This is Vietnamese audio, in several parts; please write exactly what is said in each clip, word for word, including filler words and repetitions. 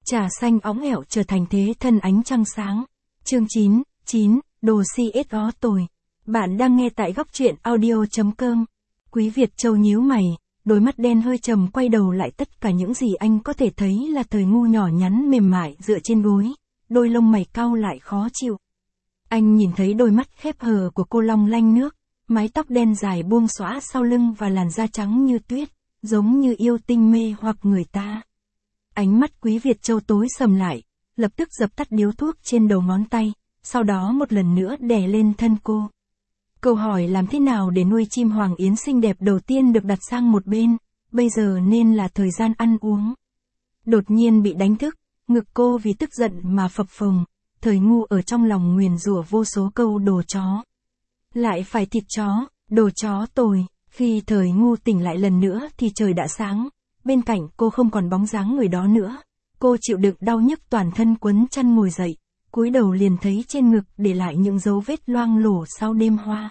Trà xanh óng ẻo trở thành thế thân ánh trăng sáng. Chương chín, chín, đồ xê ét ó tồi. Bạn đang nghe tại góc truyện audio chấm com. Quý Việt Châu nhíu mày, đôi mắt đen hơi trầm quay đầu lại, tất cả những gì anh có thể thấy là Thời Ngu nhỏ nhắn mềm mại dựa trên gối, đôi lông mày cau lại khó chịu. Anh nhìn thấy đôi mắt khép hờ của cô long lanh nước, mái tóc đen dài buông xõa sau lưng và làn da trắng như tuyết, giống như yêu tinh mê hoặc người ta. Ánh mắt Quý Việt Châu tối sầm lại, lập tức dập tắt điếu thuốc trên đầu ngón tay, sau đó một lần nữa đè lên thân cô. Câu hỏi làm thế nào để nuôi chim hoàng yến xinh đẹp đầu tiên được đặt sang một bên, bây giờ nên là thời gian ăn uống. Đột nhiên bị đánh thức, ngực cô vì tức giận mà phập phồng, Thời Ngu ở trong lòng nguyền rủa vô số câu đồ chó. Lại phải thịt chó, đồ chó tồi. Khi Thời Ngu tỉnh lại lần nữa thì trời đã sáng, bên cạnh cô không còn bóng dáng người đó nữa. Cô chịu đựng đau nhức toàn thân quấn chăn ngồi dậy, cúi đầu liền thấy trên ngực để lại những dấu vết loang lổ sau đêm hoa.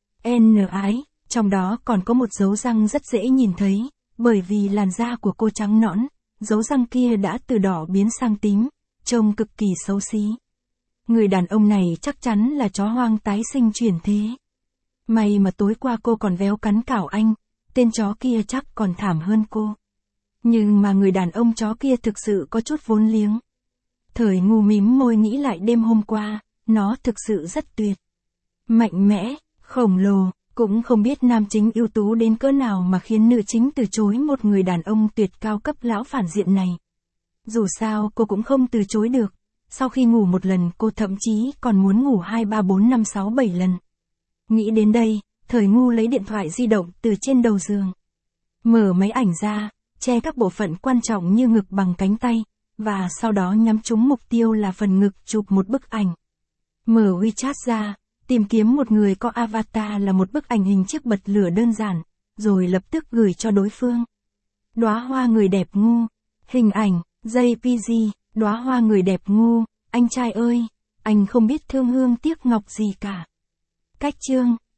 N ái, trong đó còn có một dấu răng rất dễ nhìn thấy, bởi vì làn da của cô trắng nõn, dấu răng kia đã từ đỏ biến sang tím, trông cực kỳ xấu xí. Người đàn ông này chắc chắn là chó hoang tái sinh chuyển thế. May mà tối qua cô còn véo cắn cảo anh, tên chó kia chắc còn thảm hơn cô. Nhưng mà người đàn ông chó kia thực sự có chút vốn liếng. Thời Ngu mím môi nghĩ lại đêm hôm qua, nó thực sự rất tuyệt. Mạnh mẽ, khổng lồ, cũng không biết nam chính ưu tú đến cỡ nào mà khiến nữ chính từ chối một người đàn ông tuyệt cao cấp lão phản diện này. Dù sao cô cũng không từ chối được, sau khi ngủ một lần cô thậm chí còn muốn ngủ hai ba bốn năm sáu bảy lần. Nghĩ đến đây, Thời Ngu lấy điện thoại di động từ trên đầu giường. Mở máy ảnh ra, che các bộ phận quan trọng như ngực bằng cánh tay, và sau đó nhắm trúng mục tiêu là phần ngực chụp một bức ảnh. Mở WeChat ra, tìm kiếm một người có avatar là một bức ảnh hình chiếc bật lửa đơn giản, rồi lập tức gửi cho đối phương. Đóa hoa người đẹp Ngu. Hình ảnh, jê pê giê, đóa hoa người đẹp Ngu, anh trai ơi, anh không biết thương hương tiếc ngọc gì cả. Cách chương